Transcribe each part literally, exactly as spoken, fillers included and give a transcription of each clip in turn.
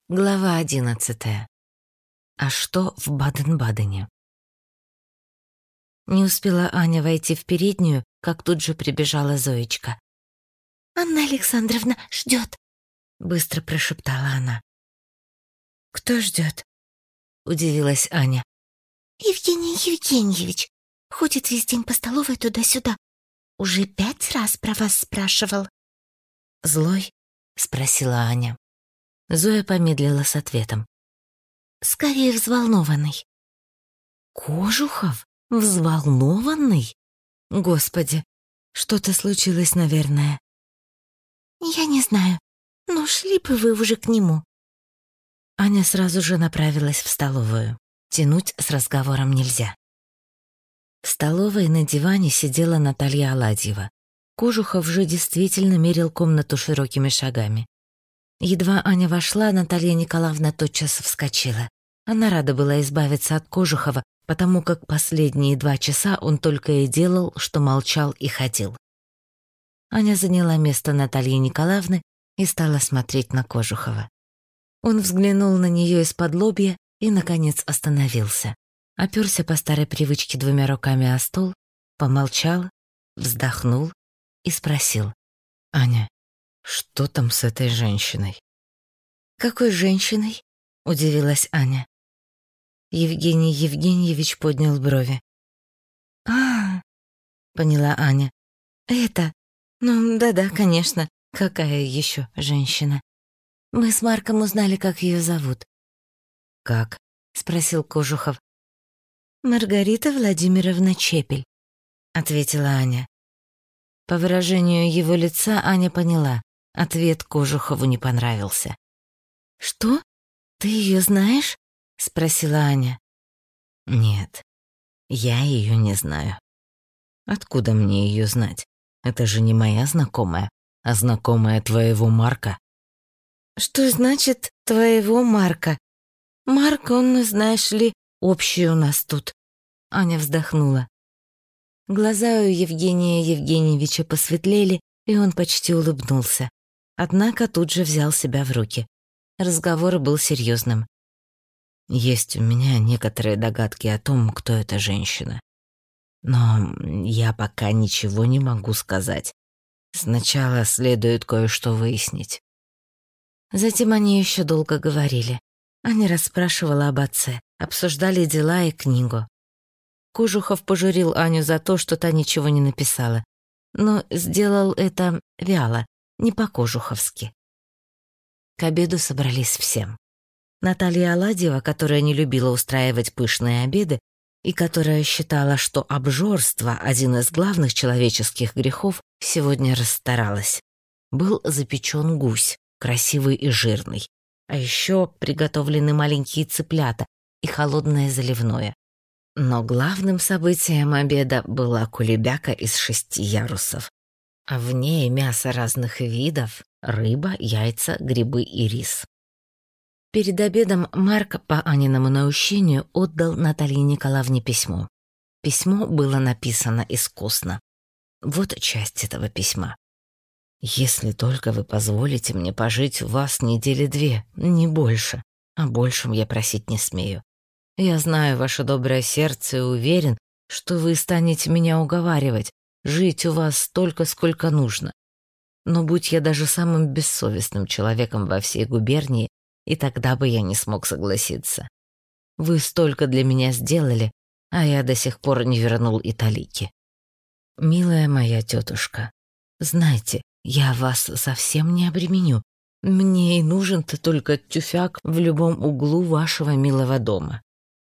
Глава одиннадцатая. А что в Баден-Бадене? Не успела Аня войти в переднюю, как тут же прибежала Зоечка. «Анна Александровна ждет», — быстро прошептала она. «Кто ждет?» — удивилась Аня. «Евгений Евгеньевич. Ходит весь день по столовой туда-сюда. Уже пять раз про вас спрашивал». «Злой?» — спросила Аня. Зоя помедлила с ответом. «Скорее взволнованный». «Кожухов? Взволнованный? Господи, что-то случилось, наверное». «Я не знаю, но шли бы вы уже к нему». Аня сразу же направилась в столовую. Тянуть с разговором нельзя. В столовой на диване сидела Наталья Аладьева. Кожухов же действительно мерил комнату широкими шагами. Едва Аня вошла, Наталья Николаевна тотчас вскочила. Она рада была избавиться от Кожухова, потому как последние два часа он только и делал, что молчал и ходил. Аня заняла место Натальи Николаевны и стала смотреть на Кожухова. Он взглянул на нее из-под лобья и, наконец, остановился. Оперся по старой привычке двумя руками о стол, помолчал, вздохнул и спросил: «Аня, что там с этой женщиной?» «Какой женщиной?» — удивилась Аня. Евгений Евгеньевич поднял брови. «А, — поняла Аня, — это... Ну, да-да, конечно, какая еще женщина? Мы с Марком узнали, как ее зовут». «Как?» — спросил Кожухов. «Маргарита Владимировна Чепель», — ответила Аня. По выражению его лица Аня поняла, ответ Кожухову не понравился. «Что? Ты ее знаешь?» — спросила Аня. «Нет, я ее не знаю. Откуда мне ее знать? Это же не моя знакомая, а знакомая твоего Марка». «Что значит «твоего Марка»? Марк, он, знаешь ли, общий у нас тут». Аня вздохнула. Глаза у Евгения Евгеньевича посветлели, и он почти улыбнулся. Однако тут же взял себя в руки. Разговор был серьезным. «Есть у меня некоторые догадки о том, кто эта женщина. Но я пока ничего не могу сказать. Сначала следует кое-что выяснить». Затем они еще долго говорили. Аня расспрашивала об отце, обсуждали дела и книгу. Кожухов пожурил Аню за то, что та ничего не написала, но сделал это вяло, не по-кожуховски. К обеду собрались все. Наталья Аладьева, которая не любила устраивать пышные обеды и которая считала, что обжорство — один из главных человеческих грехов, сегодня расстаралась. Был запечен гусь, красивый и жирный, а еще приготовлены маленькие цыплята и холодное заливное. Но главным событием обеда была кулебяка из шести ярусов. А в ней мясо разных видов, рыба, яйца, грибы и рис. Перед обедом Марк по Аниному наущению отдал Наталье Николаевне письмо. Письмо было написано искусно. Вот часть этого письма. «Если только вы позволите мне пожить у вас недели две, не больше, о большем я просить не смею. Я знаю ваше доброе сердце и уверен, что вы станете меня уговаривать, жить у вас столько, сколько нужно. Но будь я даже самым бессовестным человеком во всей губернии, и тогда бы я не смог согласиться. Вы столько для меня сделали, а я до сих пор не вернул и талики. Милая моя тетушка, знайте, я вас совсем не обременю. Мне и нужен-то только тюфяк в любом углу вашего милого дома».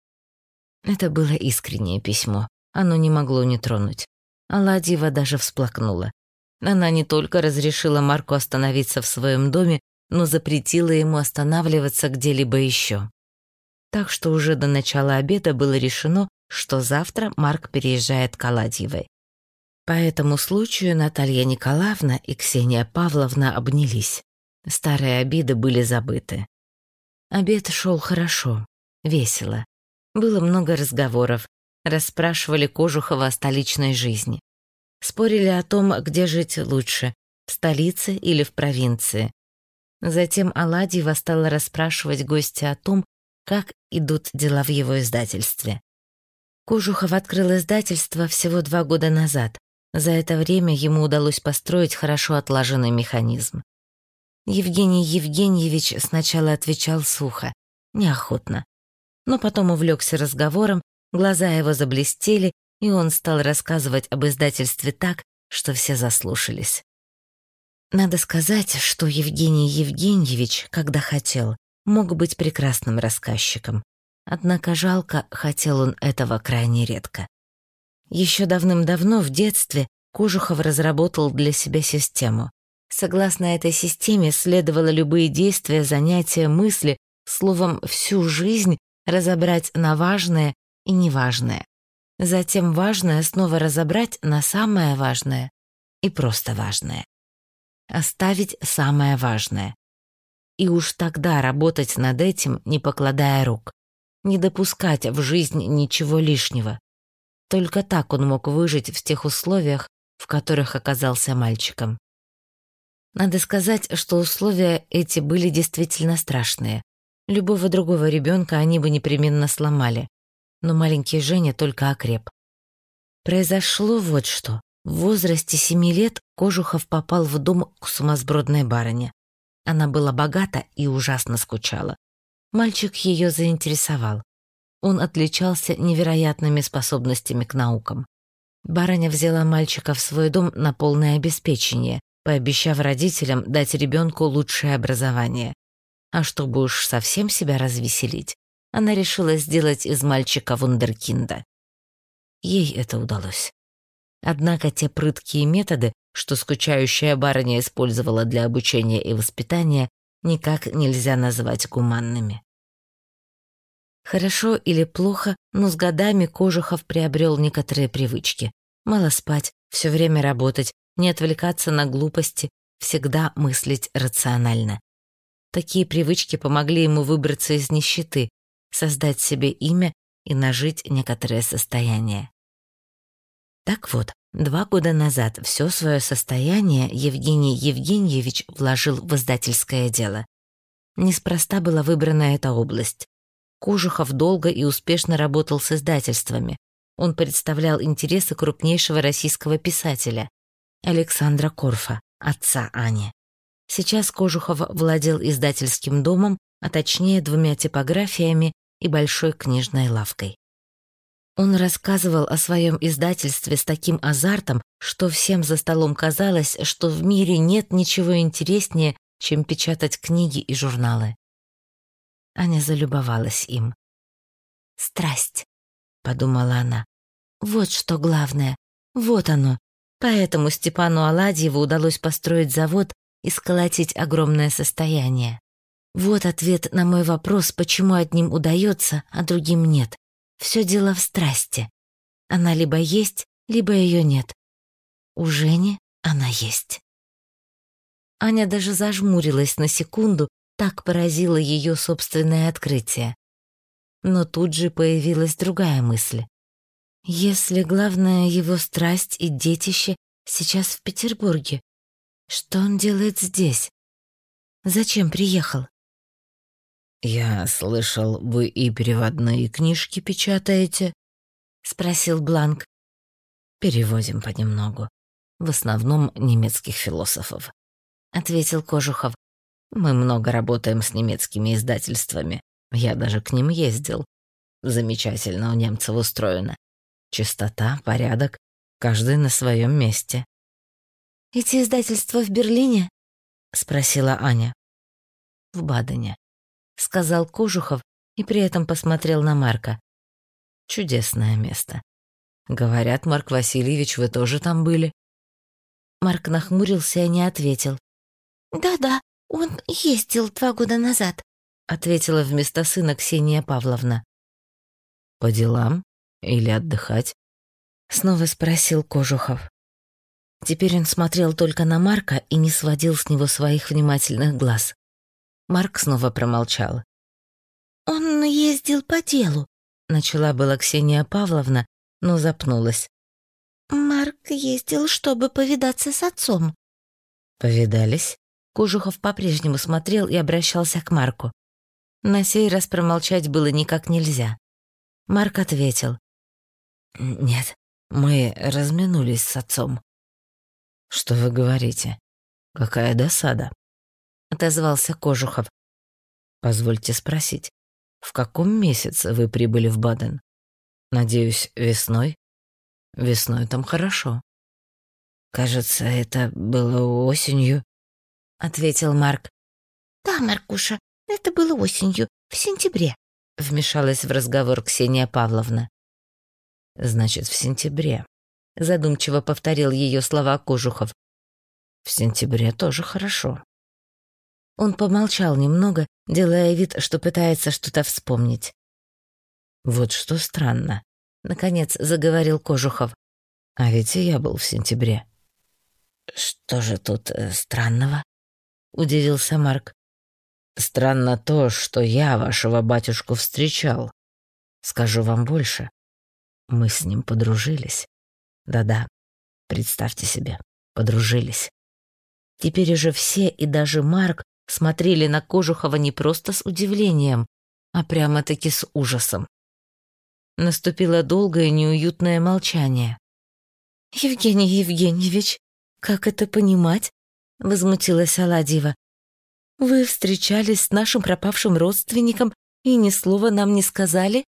Это было искреннее письмо, оно не могло не тронуть. Аладьева даже всплакнула. Она не только разрешила Марку остановиться в своем доме, но запретила ему останавливаться где-либо еще. Так что уже до начала обеда было решено, что завтра Марк переезжает к Аладьевой. По этому случаю Наталья Николаевна и Ксения Павловна обнялись. Старые обиды были забыты. Обед шел хорошо, весело. Было много разговоров, расспрашивали Кожухова о столичной жизни. Спорили о том, где жить лучше, в столице или в провинции. Затем Аладьева стала расспрашивать гостя о том, как идут дела в его издательстве. Кожухов открыл издательство всего два года назад. За это время ему удалось построить хорошо отлаженный механизм. Евгений Евгеньевич сначала отвечал сухо, неохотно. Но потом увлекся разговором, глаза его заблестели, и он стал рассказывать об издательстве так, что все заслушались. Надо сказать, что Евгений Евгеньевич, когда хотел, мог быть прекрасным рассказчиком. Однако жалко, хотел он этого крайне редко. Еще давным-давно, в детстве, Кожухов разработал для себя систему. Согласно этой системе следовало любые действия, занятия, мысли, словом, всю жизнь разобрать на важное и неважное. Затем важное снова разобрать на самое важное и просто важное. Оставить самое важное. И уж тогда работать над этим, не покладая рук. Не допускать в жизнь ничего лишнего. Только так он мог выжить в тех условиях, в которых оказался мальчиком. Надо сказать, что условия эти были действительно страшные. Любого другого ребенка они бы непременно сломали. Но маленький Женя только окреп. Произошло вот что. В возрасте семи лет Кожухов попал в дом к сумасбродной барыне. Она была богата и ужасно скучала. Мальчик ее заинтересовал. Он отличался невероятными способностями к наукам. Барыня взяла мальчика в свой дом на полное обеспечение, пообещав родителям дать ребенку лучшее образование. А чтобы уж совсем себя развеселить, она решила сделать из мальчика вундеркинда. Ей это удалось. Однако те прыткие методы, что скучающая барыня использовала для обучения и воспитания, никак нельзя назвать гуманными. Хорошо или плохо, но с годами Кожухов приобрел некоторые привычки. Мало спать, все время работать, не отвлекаться на глупости, всегда мыслить рационально. Такие привычки помогли ему выбраться из нищеты, создать себе имя и нажить некоторое состояние. Так вот, два года назад все свое состояние Евгений Евгеньевич вложил в издательское дело. Неспроста была выбрана эта область. Кожухов долго и успешно работал с издательствами. Он представлял интересы крупнейшего российского писателя Александра Корфа, отца Ани. Сейчас Кожухов владел издательским домом, а точнее двумя типографиями и большой книжной лавкой. Он рассказывал о своем издательстве с таким азартом, что всем за столом казалось, что в мире нет ничего интереснее, чем печатать книги и журналы. Аня залюбовалась им. «Страсть», — подумала она. «Вот что главное. Вот оно. Поэтому Степану Аладьеву удалось построить завод и сколотить огромное состояние. Вот ответ на мой вопрос, почему одним удается, а другим нет. Все дело в страсти. Она либо есть, либо ее нет. У Жени она есть». Аня даже зажмурилась на секунду, так поразило ее собственное открытие. Но тут же появилась другая мысль. Если главная его страсть и детище сейчас в Петербурге, что он делает здесь? Зачем приехал? «Я слышал, вы и переводные книжки печатаете?» — спросил Бланк. «Переводим понемногу. В основном немецких философов», — ответил Кожухов. «Мы много работаем с немецкими издательствами. Я даже к ним ездил. Замечательно у немцев устроено. Чистота, порядок, каждый на своем месте». «Эти издательства в Берлине?» — спросила Аня. «В Бадене», — сказал Кожухов и при этом посмотрел на Марка. «Чудесное место. Говорят, Марк Васильевич, вы тоже там были?» Марк нахмурился и не ответил. «Да-да, он ездил два года назад», — ответила вместо сына Ксения Павловна. «По делам или отдыхать?» — снова спросил Кожухов. Теперь он смотрел только на Марка и не сводил с него своих внимательных глаз. Марк снова промолчал. «Он ездил по делу», — начала была Ксения Павловна, но запнулась. «Марк ездил, чтобы повидаться с отцом». «Повидались?» Кожухов по-прежнему смотрел и обращался к Марку. На сей раз промолчать было никак нельзя. Марк ответил. «Нет, мы разминулись с отцом». «Что вы говорите? Какая досада?» — отозвался Кожухов. «Позвольте спросить, в каком месяце вы прибыли в Баден? Надеюсь, весной? Весной там хорошо». «Кажется, это было осенью», — ответил Марк. «Да, Маркуша, это было осенью, в сентябре», — вмешалась в разговор Ксения Павловна. «Значит, в сентябре», — задумчиво повторил ее слова Кожухов. «В сентябре тоже хорошо». Он помолчал немного, делая вид, что пытается что-то вспомнить. «Вот что странно», — наконец заговорил Кожухов. «А ведь и я был в сентябре». «Что же тут э, странного?» — удивился Марк. «Странно то, что я вашего батюшку встречал. Скажу вам больше. Мы с ним подружились. Да-да, представьте себе, подружились». Теперь уже все, и даже Марк, смотрели на Кожухова не просто с удивлением, а прямо-таки с ужасом. Наступило долгое неуютное молчание. «Евгений Евгеньевич, как это понимать?» — возмутилась Аладьева. «Вы встречались с нашим пропавшим родственником и ни слова нам не сказали?»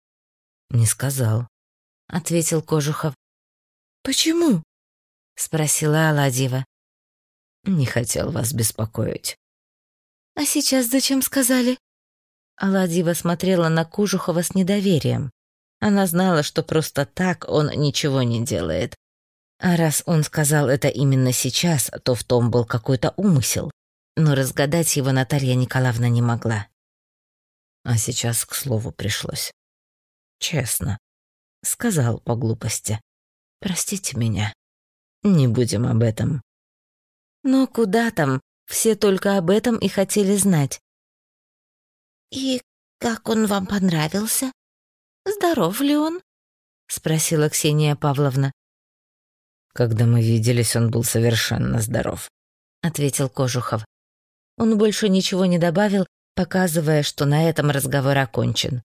«Не сказал», — ответил Кожухов. «Почему?» — спросила Аладьева. «Не хотел вас беспокоить». «А сейчас зачем сказали?» Аладьева смотрела на Кожухова с недоверием. Она знала, что просто так он ничего не делает. А раз он сказал это именно сейчас, то в том был какой-то умысел. Но разгадать его Наталья Николаевна не могла. А сейчас к слову пришлось. Честно. Сказал по глупости. Простите меня. Не будем об этом. Но куда там? Все только об этом и хотели знать. «И как он вам понравился? Здоров ли он?» — спросила Ксения Павловна. «Когда мы виделись, он был совершенно здоров», — ответил Кожухов. Он больше ничего не добавил, показывая, что на этом разговор окончен.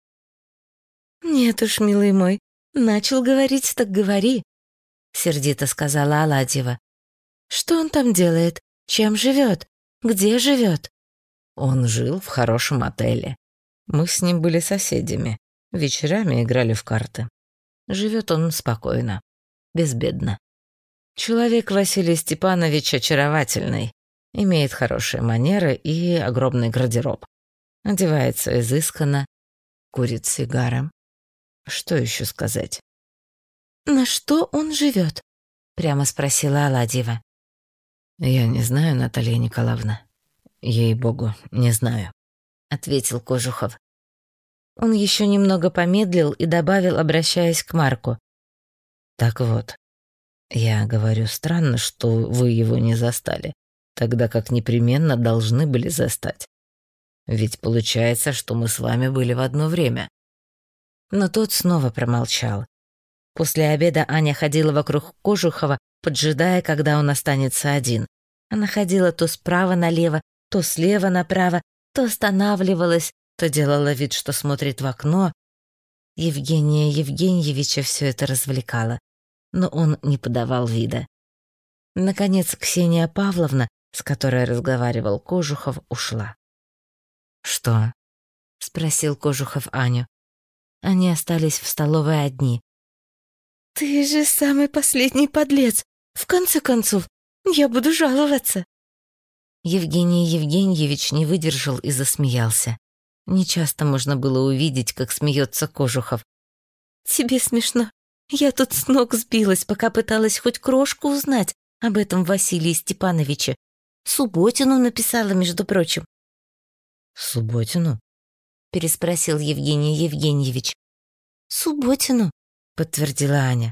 «Нет уж, милый мой, начал говорить, так говори», — сердито сказала Аладьева. «Что он там делает? Чем живет? Где живет?» Он жил в хорошем отеле. Мы с ним были соседями. Вечерами играли в карты. Живет он спокойно, безбедно. Человек Василий Степанович очаровательный. Имеет хорошие манеры и огромный гардероб. Одевается изысканно, курит сигары. Что еще сказать? «На что он живет?» — прямо спросила Аладьева. «Я не знаю, Наталья Николаевна. Ей-богу, не знаю», — ответил Кожухов. Он еще немного помедлил и добавил, обращаясь к Марку. «Так вот, я говорю, странно, что вы его не застали, тогда как непременно должны были застать. Ведь получается, что мы с вами были в одно время». Но тот снова промолчал. После обеда Аня ходила вокруг Кожухова, поджидая, когда он останется один. Она ходила то справа налево, то слева направо, то останавливалась, то делала вид, что смотрит в окно. Евгения Евгеньевича все это развлекало, но он не подавал вида. Наконец Ксения Павловна, с которой разговаривал Кожухов, ушла. «Что?» — спросил Кожухов Аню. Они остались в столовой одни. «Ты же самый последний подлец! В конце концов, я буду жаловаться!» Евгений Евгеньевич не выдержал и засмеялся. Нечасто можно было увидеть, как смеется Кожухов. «Тебе смешно. Я тут с ног сбилась, пока пыталась хоть крошку узнать об этом Василии Степановиче. Субботину написала, между прочим». «Субботину?» — переспросил Евгений Евгеньевич. «Субботину», — подтвердила Аня.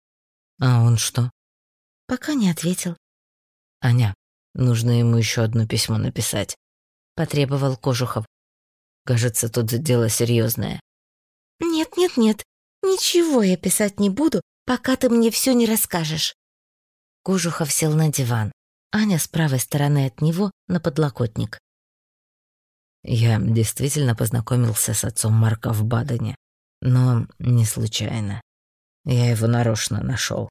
«А он что?» «Пока не ответил». «Аня, нужно ему еще одно письмо написать», — потребовал Кожухов. «Кажется, тут дело серьезное». «Нет-нет-нет, ничего я писать не буду, пока ты мне все не расскажешь». Кожухов сел на диван. Аня с правой стороны от него на подлокотник. Я действительно познакомился с отцом Марка в Бадене, но не случайно. Я его нарочно нашел.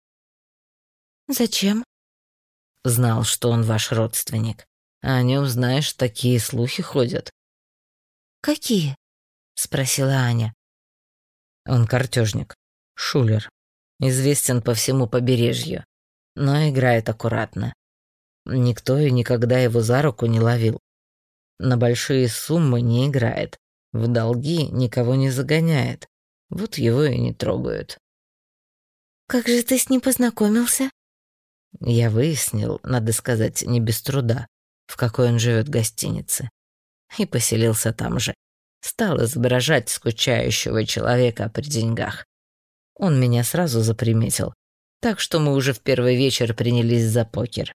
Зачем? Знал, что он ваш родственник. А о нем, знаешь, такие слухи ходят. Какие? Спросила Аня. Он картежник, шулер, известен по всему побережью, но играет аккуратно. Никто и никогда его за руку не ловил. На большие суммы не играет, в долги никого не загоняет. Вот его и не трогают. Как же ты с ним познакомился? Я выяснил, надо сказать, не без труда, в какой он живет гостинице. И поселился там же. Стал изображать скучающего человека при деньгах. Он меня сразу заприметил, так что мы уже в первый вечер принялись за покер.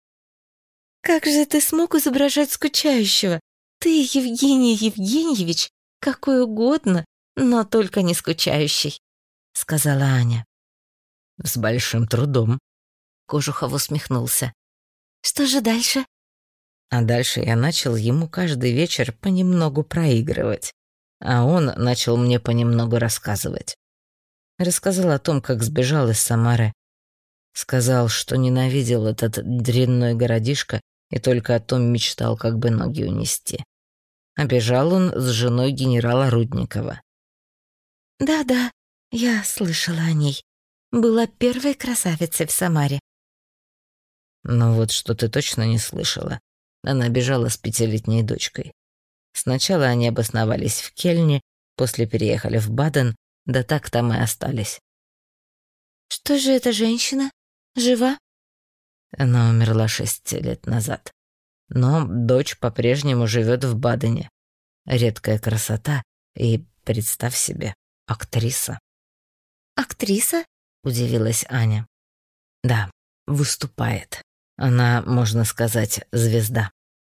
Как же ты смог изображать скучающего? Ты, Евгений Евгеньевич, какой угодно, но только не скучающий, сказала Аня. С большим трудом. Кожухов усмехнулся. Что же дальше? А дальше я начал ему каждый вечер понемногу проигрывать, а он начал мне понемногу рассказывать. Рассказал о том, как сбежал из Самары. Сказал, что ненавидел этот дрянной городишко и только о том мечтал, как бы ноги унести. А бежал он с женой генерала Рудникова. Да-да, я слышала о ней. Была первой красавицей в Самаре. Но вот что ты точно не слышала. Она бежала с пятилетней дочкой. Сначала они обосновались в Кельне, после переехали в Баден, да так там и остались. Что же эта женщина? Жива? Она умерла шесть лет назад. Но дочь по-прежнему живет в Бадене. Редкая красота и, представь себе, актриса. Актриса? Удивилась Аня. Да, выступает. Она, можно сказать, звезда.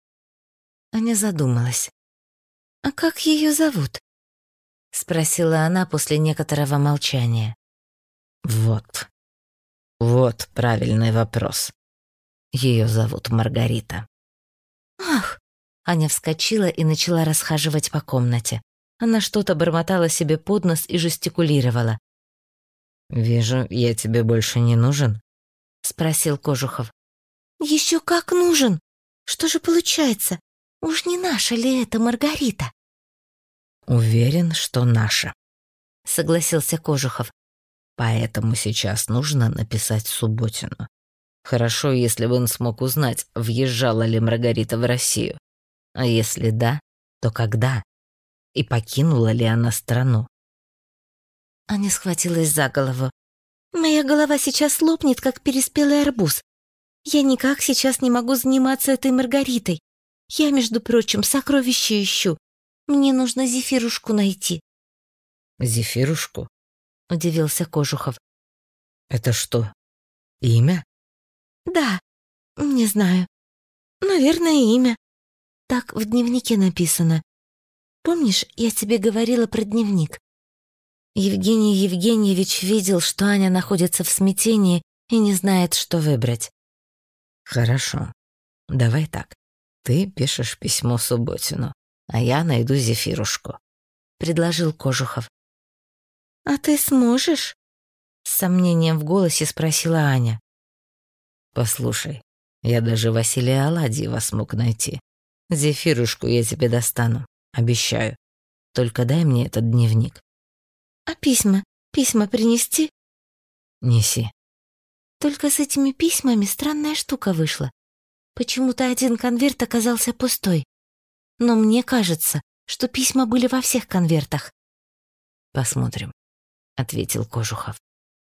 Аня задумалась. «А как ее зовут?» — спросила она после некоторого молчания. Вот. Вот правильный вопрос. Ее зовут Маргарита. «Ах!» — Аня вскочила и начала расхаживать по комнате. Она что-то бормотала себе под нос и жестикулировала. «Вижу, я тебе больше не нужен?» — спросил Кожухов. «Еще как нужен! Что же получается? Уж не наша ли это Маргарита?» «Уверен, что наша», — согласился Кожухов. «Поэтому сейчас нужно написать Субботину. Хорошо, если бы он смог узнать, въезжала ли Маргарита в Россию. А если да, то когда? И покинула ли она страну?» Аня схватилась за голову. «Моя голова сейчас лопнет, как переспелый арбуз. Я никак сейчас не могу заниматься этой Маргаритой. Я, между прочим, сокровища ищу. Мне нужно Зефирушку найти». «Зефирушку?» — удивился Кожухов. «Это что, имя?» «Да, не знаю. Наверное, имя. Так в дневнике написано. Помнишь, я тебе говорила про дневник? Евгений Евгеньевич видел, что Аня находится в смятении и не знает, что выбрать». «Хорошо. Давай так. Ты пишешь письмо Субботину, а я найду Зефирушку», — предложил Кожухов. «А ты сможешь?» — с сомнением в голосе спросила Аня. «Послушай, я даже Василия Аладьева смог найти. Зефирушку я тебе достану, обещаю. Только дай мне этот дневник». «А письма? Письма принести?» «Неси». Только с этими письмами странная штука вышла. Почему-то один конверт оказался пустой. Но мне кажется, что письма были во всех конвертах. «Посмотрим», — ответил Кожухов.